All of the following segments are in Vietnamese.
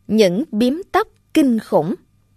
Những bím tóc kinh khủng.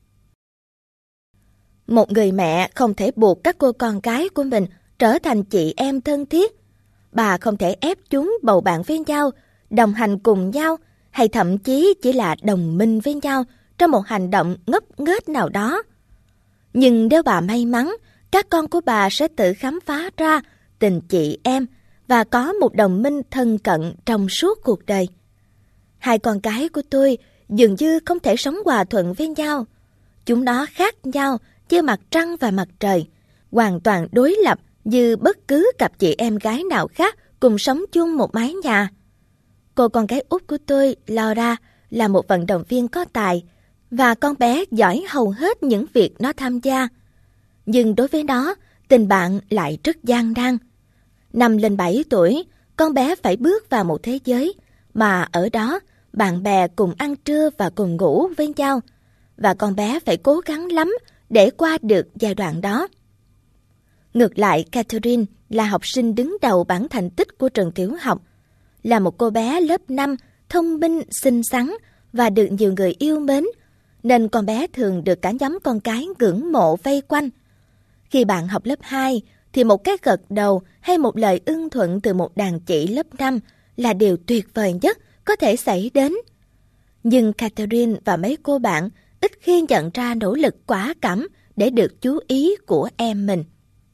Một người mẹ không thể buộc các cô con gái của mình trở thành chị em thân thiết. Bà không thể ép chúng bầu bạn với nhau, đồng hành cùng nhau, hay thậm chí chỉ là đồng minh với nhau trong một hành động ngốc nghếch nào đó. Nhưng nếu bà may mắn, các con của bà sẽ tự khám phá ra tình chị em và có một đồng minh thân cận trong suốt cuộc đời. Hai con gái của tôi dường như không thể sống hòa thuận với nhau. Chúng nó khác nhau như mặt trăng và mặt trời, hoàn toàn đối lập như bất cứ cặp chị em gái nào khác cùng sống chung một mái nhà. Cô con gái út của tôi, Laura, là một vận động viên có tài, và con bé giỏi hầu hết những việc nó tham gia. Nhưng đối với nó, tình bạn lại rất gian nan. Năm lên 7 tuổi, con bé phải bước vào một thế giới mà ở đó bạn bè cùng ăn trưa và cùng ngủ với nhau, và con bé phải cố gắng lắm để qua được giai đoạn đó. Ngược lại, Catherine là học sinh đứng đầu bảng thành tích của trường tiểu học, là một cô bé lớp 5, thông minh, xinh xắn và được nhiều người yêu mến, nên con bé thường được cả nhóm con cái ngưỡng mộ vây quanh. Khi bạn học lớp 2, thì một cái gật đầu hay một lời ưng thuận từ một đàn chị lớp 5 là điều tuyệt vời nhất có thể xảy đến. Nhưng Catherine và mấy cô bạn ít khi nhận ra nỗ lực quả cảm để được chú ý của em mình.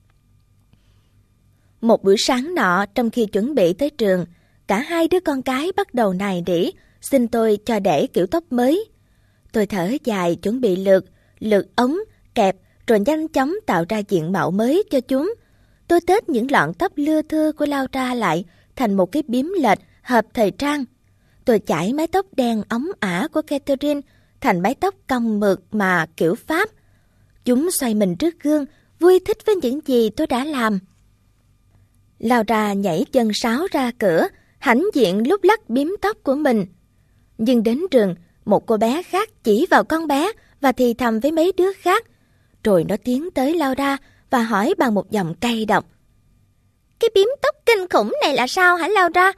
Một buổi sáng nọ, trong khi chuẩn bị tới trường, cả hai đứa con cái bắt đầu nài nỉ xin tôi cho để kiểu tóc mới. Tôi thở dài chuẩn bị lượt ống, kẹp, rồi nhanh chóng tạo ra diện mạo mới cho chúng. Tôi tết những lọn tóc lưa thưa của Laura lại thành một cái bím lệch hợp thời trang. Tôi chải mái tóc đen óng ả của Catherine thành mái tóc cong mượt mà kiểu Pháp. Chúng xoay mình trước gương, vui thích với những gì tôi đã làm. Laura nhảy chân sáo ra cửa, hãnh diện lúc lắc bím tóc của mình. Nhưng đến trường, một cô bé khác chỉ vào con bé và thì thầm với mấy đứa khác. Rồi nó tiến tới Laura và hỏi bằng một giọng cay độc: "Cái bím tóc kinh khủng này là sao hả Laura?"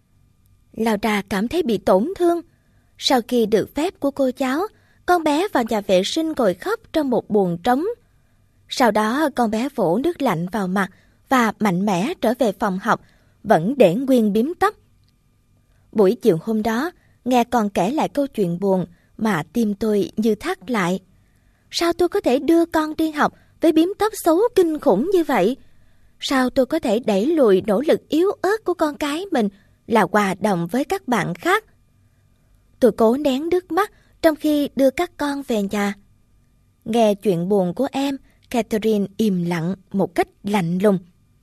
Laura cảm thấy bị tổn thương. Sau khi được phép của cô cháu, con bé vào nhà vệ sinh ngồi khóc trong một buồng trống. Sau đó con bé vỗ nước lạnh vào mặt và mạnh mẽ trở về phòng học, vẫn để nguyên bím tóc. Buổi chiều hôm đó, nghe con kể lại câu chuyện buồn mà tim tôi như thắt lại. Sao tôi có thể đưa con đi học với bím tóc xấu kinh khủng như vậy? Sao tôi có thể đẩy lùi nỗ lực yếu ớt của con cái mình là hòa đồng với các bạn khác? Tôi cố nén nước mắt trong khi đưa các con về nhà. Nghe chuyện buồn của em, Catherine im lặng một cách lạnh lùng.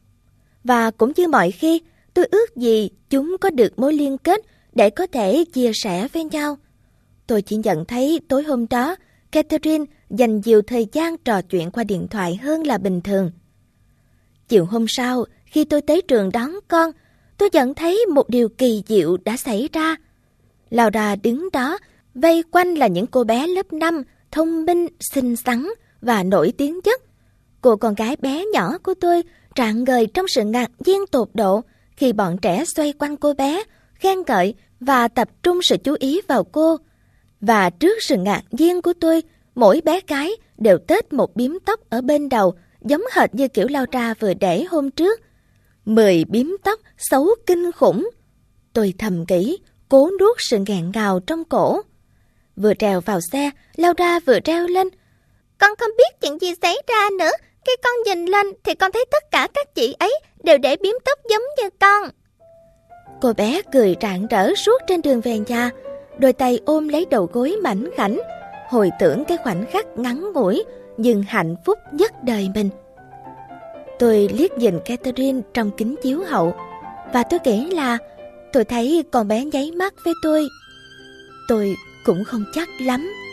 Và cũng như mọi khi, tôi ước gì chúng có được mối liên kết để có thể chia sẻ với nhau. Tôi chỉ nhận thấy tối hôm đó, Catherine dành nhiều thời gian trò chuyện qua điện thoại hơn là bình thường. Chiều hôm sau, khi tôi tới trường đón con, tôi nhận thấy một điều kỳ diệu đã xảy ra. Laura đứng đó, vây quanh là những cô bé lớp 5, thông minh, xinh xắn và nổi tiếng nhất. Cô con gái bé nhỏ của tôi rạng ngời trong sự ngạc nhiên tột độ khi bọn trẻ xoay quanh cô bé, khen ngợi và tập trung sự chú ý vào cô. Và trước sự ngạc nhiên của tôi, mỗi bé gái đều tết một bím tóc ở bên đầu, giống hệt như kiểu Laura vừa để hôm trước. 10 bím tóc xấu kinh khủng. Tôi thầm nghĩ, cố nuốt sự nghẹn ngào trong cổ. Vừa trèo vào xe, Laura vừa reo lên: "Con không biết chuyện gì xảy ra nữa. Khi con nhìn lên thì con thấy tất cả các chị ấy đều để bím tóc giống như con." Cô bé cười rạng rỡ suốt trên đường về nhà, đôi tay ôm lấy đầu gối mảnh khảnh, hồi tưởng cái khoảnh khắc ngắn ngủi nhưng hạnh phúc nhất đời mình. Tôi liếc nhìn Catherine trong kính chiếu hậu, và tôi nghĩ là tôi thấy con bé nháy mắt với tôi. Tôi cũng không chắc lắm.